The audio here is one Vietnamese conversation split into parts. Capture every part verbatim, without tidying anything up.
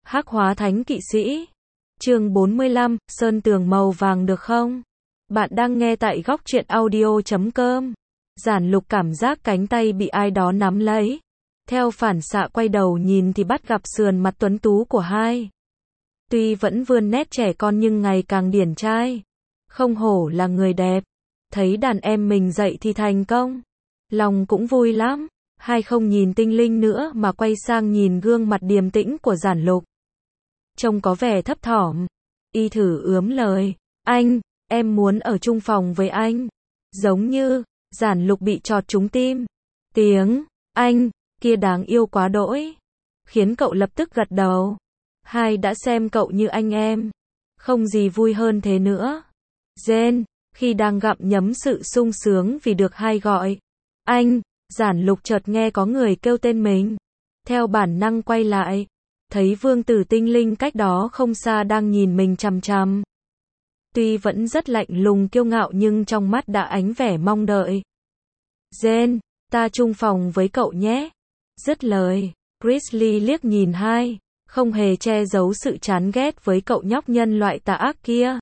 Hắc hóa thánh kỵ sĩ. Chương bốn mươi lăm, sơn tường màu vàng được không? Bạn đang nghe tại góc truyện audio chấm com. Giản Lục cảm giác cánh tay bị ai đó nắm lấy. Theo phản xạ quay đầu nhìn thì bắt gặp sườn mặt tuấn tú của hai. Tuy vẫn vươn nét trẻ con nhưng ngày càng điển trai. Không hổ là người đẹp. Thấy đàn em mình dậy thì thành công. Lòng cũng vui lắm. Hai không nhìn Tinh Linh nữa mà quay sang nhìn gương mặt điềm tĩnh của Giản Lục. Trông có vẻ thấp thỏm. Y thử ướm lời. Anh, em muốn ở chung phòng với anh. Giống như, Giản Lục bị chọt trúng tim. Tiếng, anh, kia đáng yêu quá đỗi. Khiến cậu lập tức gật đầu. Hai đã xem cậu như anh em. Không gì vui hơn thế nữa. Jen, khi đang gặm nhấm sự sung sướng vì được hai gọi. Anh, Giản Lục chợt nghe có người kêu tên mình. Theo bản năng quay lại. Thấy vương tử Tinh Linh cách đó không xa đang nhìn mình chằm chằm. Tuy vẫn rất lạnh lùng kiêu ngạo nhưng trong mắt đã ánh vẻ mong đợi. Jen, ta chung phòng với cậu nhé. Dứt lời, Grizzly liếc nhìn hai, không hề che giấu sự chán ghét với cậu nhóc nhân loại tà ác kia.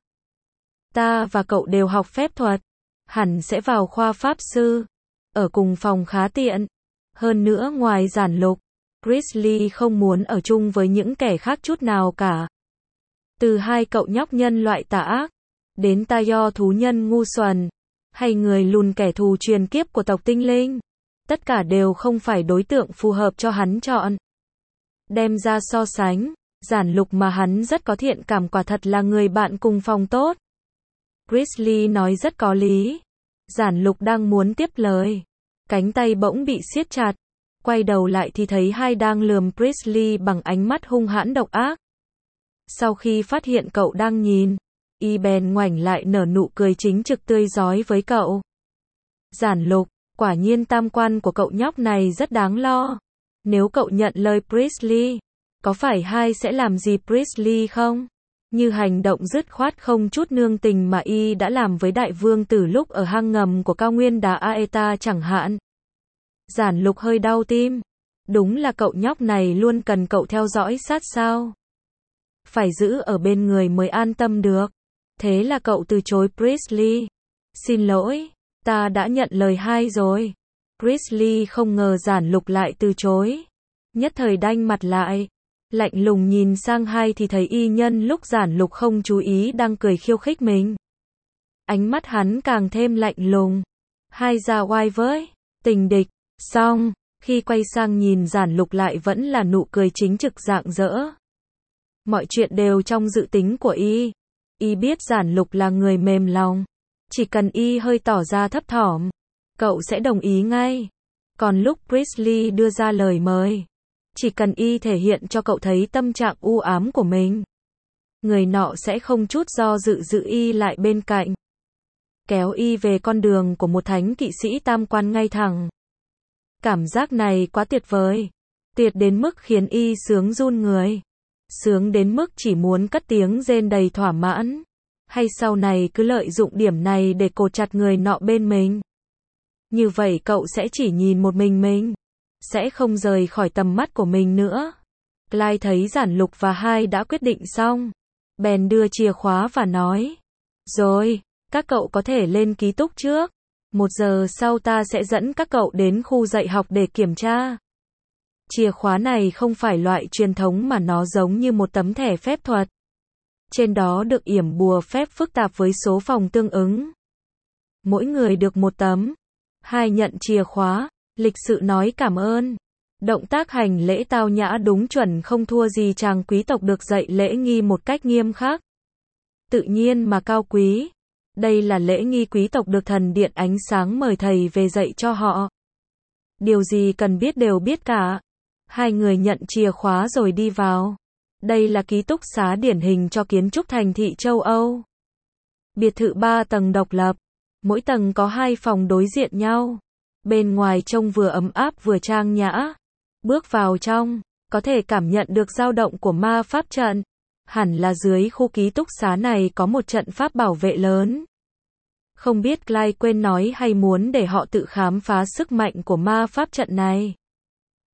Ta và cậu đều học phép thuật, hẳn sẽ vào khoa pháp sư, ở cùng phòng khá tiện. Hơn nữa ngoài Giản Lục, Grizzly không muốn ở chung với những kẻ khác chút nào cả. Từ hai cậu nhóc nhân loại tà ác, đến Tayo thú nhân ngu xuẩn, hay người lùn kẻ thù truyền kiếp của tộc Tinh Linh. Tất cả đều không phải đối tượng phù hợp cho hắn chọn. Đem ra so sánh, Giản Lục mà hắn rất có thiện cảm quả thật là người bạn cùng phòng tốt. Grizzly nói rất có lý. Giản Lục đang muốn tiếp lời. Cánh tay bỗng bị siết chặt. Quay đầu lại thì thấy hai đang lườm Grizzly bằng ánh mắt hung hãn độc ác. Sau khi phát hiện cậu đang nhìn, y bèn ngoảnh lại nở nụ cười chính trực tươi rói với cậu. Giản Lục, quả nhiên tam quan của cậu nhóc này rất đáng lo. Nếu cậu nhận lời Grizzly, có phải hai sẽ làm gì Grizzly không? Như hành động dứt khoát không chút nương tình mà y đã làm với đại vương tử lúc ở hang ngầm của cao nguyên đá Aeta chẳng hạn. Giản Lục hơi đau tim. Đúng là cậu nhóc này luôn cần cậu theo dõi sát sao. Phải giữ ở bên người mới an tâm được. Thế là cậu từ chối Grizzly. Xin lỗi, ta đã nhận lời hai rồi. Grizzly không ngờ Giản Lục lại từ chối. Nhất thời đanh mặt lại. Lạnh lùng nhìn sang hai thì thấy y nhân lúc Giản Lục không chú ý đang cười khiêu khích mình. Ánh mắt hắn càng thêm lạnh lùng. Hai ra oai với, tình địch. Xong, khi quay sang nhìn Giản Lục lại vẫn là nụ cười chính trực rạng rỡ. Mọi chuyện đều trong dự tính của y. Y biết Giản Lục là người mềm lòng. Chỉ cần y hơi tỏ ra thấp thỏm, cậu sẽ đồng ý ngay. Còn lúc Grizzly đưa ra lời mời, chỉ cần y thể hiện cho cậu thấy tâm trạng u ám của mình, người nọ sẽ không chút do dự giữ y lại bên cạnh. Kéo y về con đường của một thánh kỵ sĩ tam quan ngay thẳng. Cảm giác này quá tuyệt vời. Tuyệt đến mức khiến y sướng run người. Sướng đến mức chỉ muốn cất tiếng rên đầy thỏa mãn. Hay sau này cứ lợi dụng điểm này để cột chặt người nọ bên mình. Như vậy cậu sẽ chỉ nhìn một mình mình. Sẽ không rời khỏi tầm mắt của mình nữa. Clyde thấy Giản Lục và hai đã quyết định xong. Bèn đưa chìa khóa và nói. Rồi, các cậu có thể lên ký túc trước. Một giờ sau ta sẽ dẫn các cậu đến khu dạy học để kiểm tra. Chìa khóa này không phải loại truyền thống mà nó giống như một tấm thẻ phép thuật. Trên đó được yểm bùa phép phức tạp với số phòng tương ứng. Mỗi người được một tấm. Hai nhận chìa khóa, lịch sự nói cảm ơn. Động tác hành lễ tao nhã đúng chuẩn không thua gì chàng quý tộc được dạy lễ nghi một cách nghiêm khắc. Tự nhiên mà cao quý. Đây là lễ nghi quý tộc được thần điện ánh sáng mời thầy về dạy cho họ. Điều gì cần biết đều biết cả. Hai người nhận chìa khóa rồi đi vào. Đây là ký túc xá điển hình cho kiến trúc thành thị châu Âu. Biệt thự ba tầng độc lập. Mỗi tầng có hai phòng đối diện nhau. Bên ngoài trông vừa ấm áp vừa trang nhã. Bước vào trong, có thể cảm nhận được dao động của ma pháp trận. Hẳn là dưới khu ký túc xá này có một trận pháp bảo vệ lớn. Không biết Clyde quên nói hay muốn để họ tự khám phá sức mạnh của ma pháp trận này.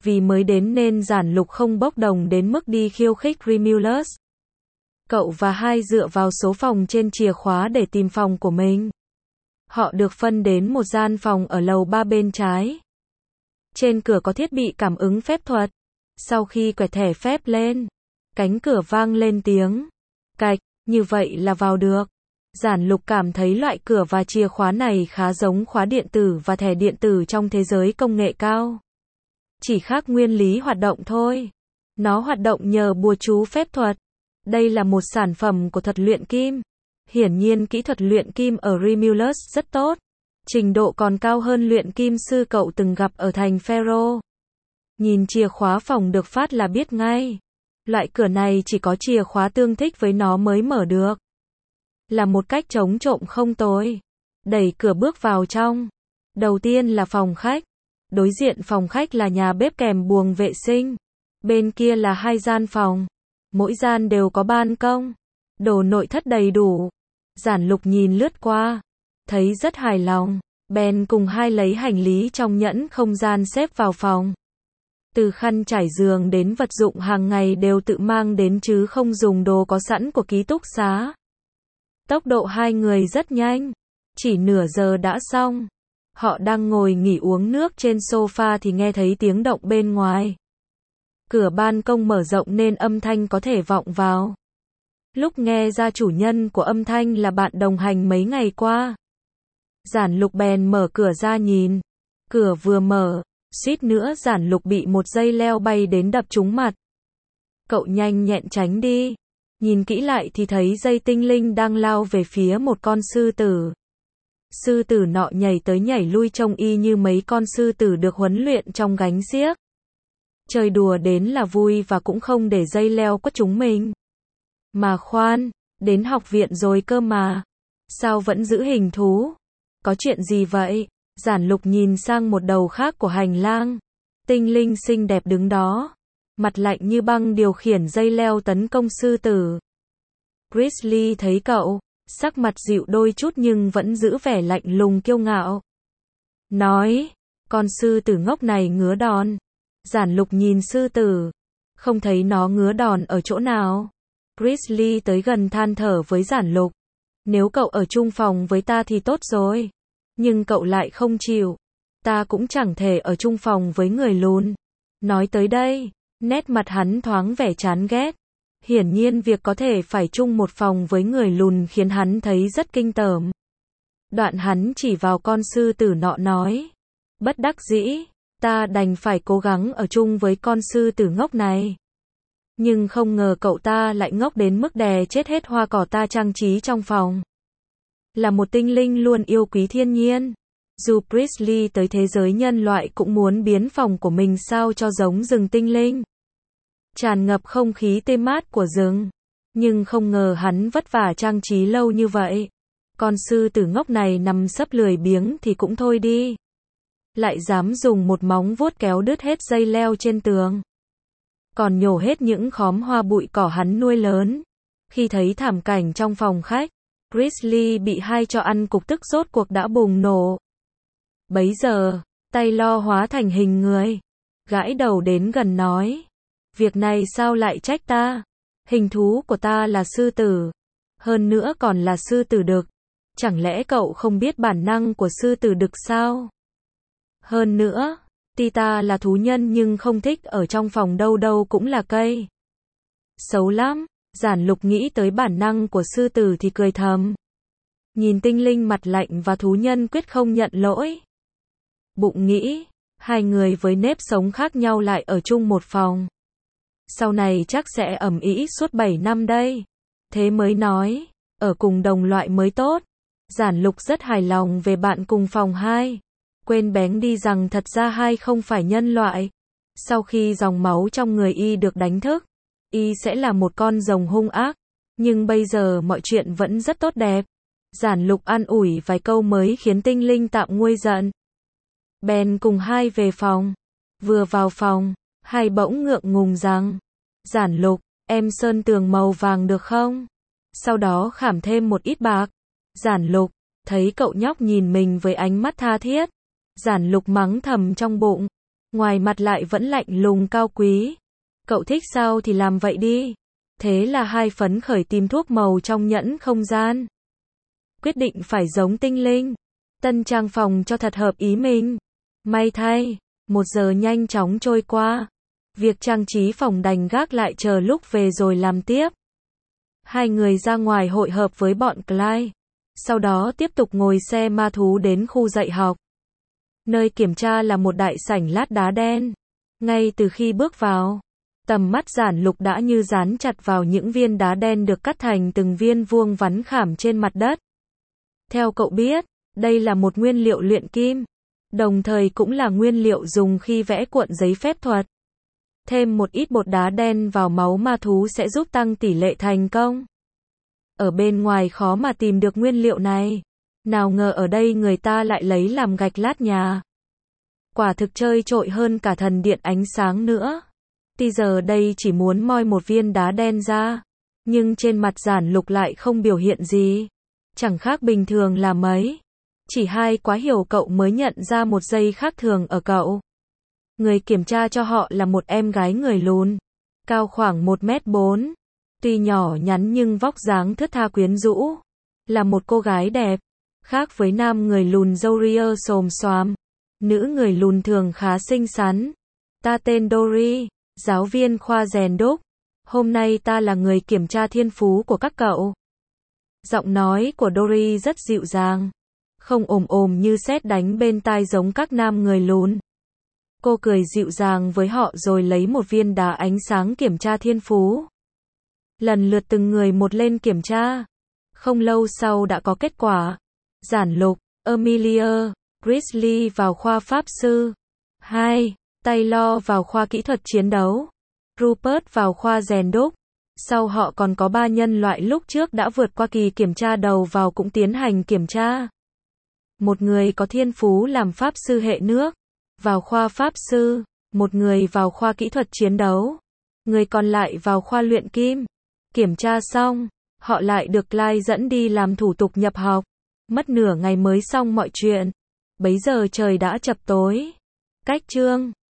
Vì mới đến nên Giản Lục không bốc đồng đến mức đi khiêu khích Romulus. Cậu và hai dựa vào số phòng trên chìa khóa để tìm phòng của mình. Họ được phân đến một gian phòng ở lầu ba bên trái. Trên cửa có thiết bị cảm ứng phép thuật. Sau khi quẹt thẻ phép lên, cánh cửa vang lên tiếng cạch, như vậy là vào được. Giản Lục cảm thấy loại cửa và chìa khóa này khá giống khóa điện tử và thẻ điện tử trong thế giới công nghệ cao. Chỉ khác nguyên lý hoạt động thôi. Nó hoạt động nhờ bùa chú phép thuật. Đây là một sản phẩm của thuật luyện kim. Hiển nhiên kỹ thuật luyện kim ở Romulus rất tốt. Trình độ còn cao hơn luyện kim sư cậu từng gặp ở thành Pharaoh. Nhìn chìa khóa phòng được phát là biết ngay. Loại cửa này chỉ có chìa khóa tương thích với nó mới mở được. Là một cách chống trộm không tồi. Đẩy cửa bước vào trong. Đầu tiên là phòng khách. Đối diện phòng khách là nhà bếp kèm buồng vệ sinh. Bên kia là hai gian phòng. Mỗi gian đều có ban công. Đồ nội thất đầy đủ. Giản Lục nhìn lướt qua. Thấy rất hài lòng. Bèn cùng hai lấy hành lý trong nhẫn không gian xếp vào phòng. Từ khăn trải giường đến vật dụng hàng ngày đều tự mang đến chứ không dùng đồ có sẵn của ký túc xá. Tốc độ hai người rất nhanh. Chỉ nửa giờ đã xong. Họ đang ngồi nghỉ uống nước trên sofa thì nghe thấy tiếng động bên ngoài. Cửa ban công mở rộng nên âm thanh có thể vọng vào. Lúc nghe ra chủ nhân của âm thanh là bạn đồng hành mấy ngày qua. Giản Lục bèn mở cửa ra nhìn. Cửa vừa mở, suýt nữa Giản Lục bị một dây leo bay đến đập trúng mặt. Cậu nhanh nhẹn tránh đi. Nhìn kỹ lại thì thấy dây tinh linh đang lao về phía một con sư tử. Sư tử nọ nhảy tới nhảy lui trông y như mấy con sư tử được huấn luyện trong gánh xiếc. Chơi đùa đến là vui và cũng không để dây leo quất chúng mình. Mà khoan, đến học viện rồi cơ mà. Sao vẫn giữ hình thú? Có chuyện gì vậy? Giản Lục nhìn sang một đầu khác của hành lang. Tinh linh xinh đẹp đứng đó. Mặt lạnh như băng điều khiển dây leo tấn công sư tử. Grizzly thấy cậu, sắc mặt dịu đôi chút nhưng vẫn giữ vẻ lạnh lùng kiêu ngạo. Nói, con sư tử ngốc này ngứa đòn. Giản Lục nhìn sư tử. Không thấy nó ngứa đòn ở chỗ nào. Grizzly tới gần than thở với Giản Lục. Nếu cậu ở chung phòng với ta thì tốt rồi. Nhưng cậu lại không chịu. Ta cũng chẳng thể ở chung phòng với người lùn. Nói tới đây, nét mặt hắn thoáng vẻ chán ghét. Hiển nhiên việc có thể phải chung một phòng với người lùn khiến hắn thấy rất kinh tởm. Đoạn hắn chỉ vào con sư tử nọ nói. Bất đắc dĩ, ta đành phải cố gắng ở chung với con sư tử ngốc này. Nhưng không ngờ cậu ta lại ngốc đến mức đè chết hết hoa cỏ ta trang trí trong phòng. Là một tinh linh luôn yêu quý thiên nhiên. Dù Grizzly tới thế giới nhân loại cũng muốn biến phòng của mình sao cho giống rừng tinh linh. Tràn ngập không khí tươi mát của rừng. Nhưng không ngờ hắn vất vả trang trí lâu như vậy. Con sư tử ngốc này nằm sấp lười biếng thì cũng thôi đi. Lại dám dùng một móng vuốt kéo đứt hết dây leo trên tường. Còn nhổ hết những khóm hoa bụi cỏ hắn nuôi lớn. Khi thấy thảm cảnh trong phòng khách, Grizzly bị hai cho ăn cục tức rốt cuộc đã bùng nổ. Bấy giờ, tay lo hóa thành hình người. Gãi đầu đến gần nói. Việc này sao lại trách ta? Hình thú của ta là sư tử. Hơn nữa còn là sư tử đực. Chẳng lẽ cậu không biết bản năng của sư tử đực sao? Hơn nữa, tuy ta là thú nhân nhưng không thích ở trong phòng đâu đâu cũng là cây. Xấu lắm. Giản Lục nghĩ tới bản năng của sư tử thì cười thầm. Nhìn tinh linh mặt lạnh và thú nhân quyết không nhận lỗi. Bụng nghĩ, hai người với nếp sống khác nhau lại ở chung một phòng. Sau này chắc sẽ ầm ĩ suốt bảy năm đây. Thế mới nói, ở cùng đồng loại mới tốt. Giản Lục rất hài lòng về bạn cùng phòng hai. Quên bén đi rằng thật ra hai không phải nhân loại. Sau khi dòng máu trong người y được đánh thức, y sẽ là một con rồng hung ác. Nhưng bây giờ mọi chuyện vẫn rất tốt đẹp. Giản Lục an ủi vài câu mới khiến tinh linh tạm nguôi giận. Bèn cùng hai về phòng. Vừa vào phòng, hai bỗng ngượng ngùng rằng. Giản Lục, em sơn tường màu vàng được không? Sau đó khảm thêm một ít bạc. Giản Lục, thấy cậu nhóc nhìn mình với ánh mắt tha thiết. Giản Lục mắng thầm trong bụng. ngoài mặt lại vẫn lạnh lùng cao quý. Cậu thích sao thì làm vậy đi. Thế là hai phấn khởi tìm thuốc màu trong nhẫn không gian. Quyết định phải giống tinh linh. Tân trang phòng cho thật hợp ý mình. May thay, một giờ nhanh chóng trôi qua. Việc trang trí phòng đành gác lại chờ lúc về rồi làm tiếp. Hai người ra ngoài hội hợp với bọn Clyde. Sau đó tiếp tục ngồi xe ma thú đến khu dạy học. Nơi kiểm tra là một đại sảnh lát đá đen. Ngay từ khi bước vào, tầm mắt Giản Lục đã như dán chặt vào những viên đá đen được cắt thành từng viên vuông vắn khảm trên mặt đất. Theo cậu biết, đây là một nguyên liệu luyện kim, đồng thời cũng là nguyên liệu dùng khi vẽ cuộn giấy phép thuật. Thêm một ít bột đá đen vào máu ma thú sẽ giúp tăng tỷ lệ thành công. Ở bên ngoài khó mà tìm được nguyên liệu này. Nào ngờ ở đây người ta lại lấy làm gạch lát nhà. Quả thực chơi trội hơn cả thần điện ánh sáng nữa. Tuy giờ đây chỉ muốn moi một viên đá đen ra, nhưng trên mặt Giản Lục lại không biểu hiện gì. Chẳng khác bình thường là mấy. Chỉ hai quá hiểu cậu mới nhận ra một giây khác thường ở cậu. Người kiểm tra cho họ là một em gái người lùn, cao khoảng một mét bốn. Tuy nhỏ nhắn nhưng vóc dáng thướt tha quyến rũ. Là một cô gái đẹp. Khác với nam người lùn râu ria xồm xoàm, nữ người lùn thường khá xinh xắn. Ta tên Dory, giáo viên khoa rèn đúc. Hôm nay ta là người kiểm tra thiên phú của các cậu. Giọng nói của Dory rất dịu dàng, không ồm ồm như sét đánh bên tai giống các nam người lùn. Cô cười dịu dàng với họ rồi lấy một viên đá ánh sáng kiểm tra thiên phú. Lần lượt từng người một lên kiểm tra. Không lâu sau đã có kết quả. Giản Lục, Amelia, Grizzly vào khoa pháp sư. hai. Taylor vào khoa kỹ thuật chiến đấu. Rupert vào khoa rèn đúc. Sau họ còn có ba nhân loại lúc trước đã vượt qua kỳ kiểm tra đầu vào cũng tiến hành kiểm tra. Một người có thiên phú làm pháp sư hệ nước, vào khoa pháp sư. Một người vào khoa kỹ thuật chiến đấu. Người còn lại vào khoa luyện kim. Kiểm tra xong, họ lại được Clyde dẫn đi làm thủ tục nhập học. Mất nửa ngày mới xong mọi chuyện. Bấy giờ trời đã chập tối. Cách chương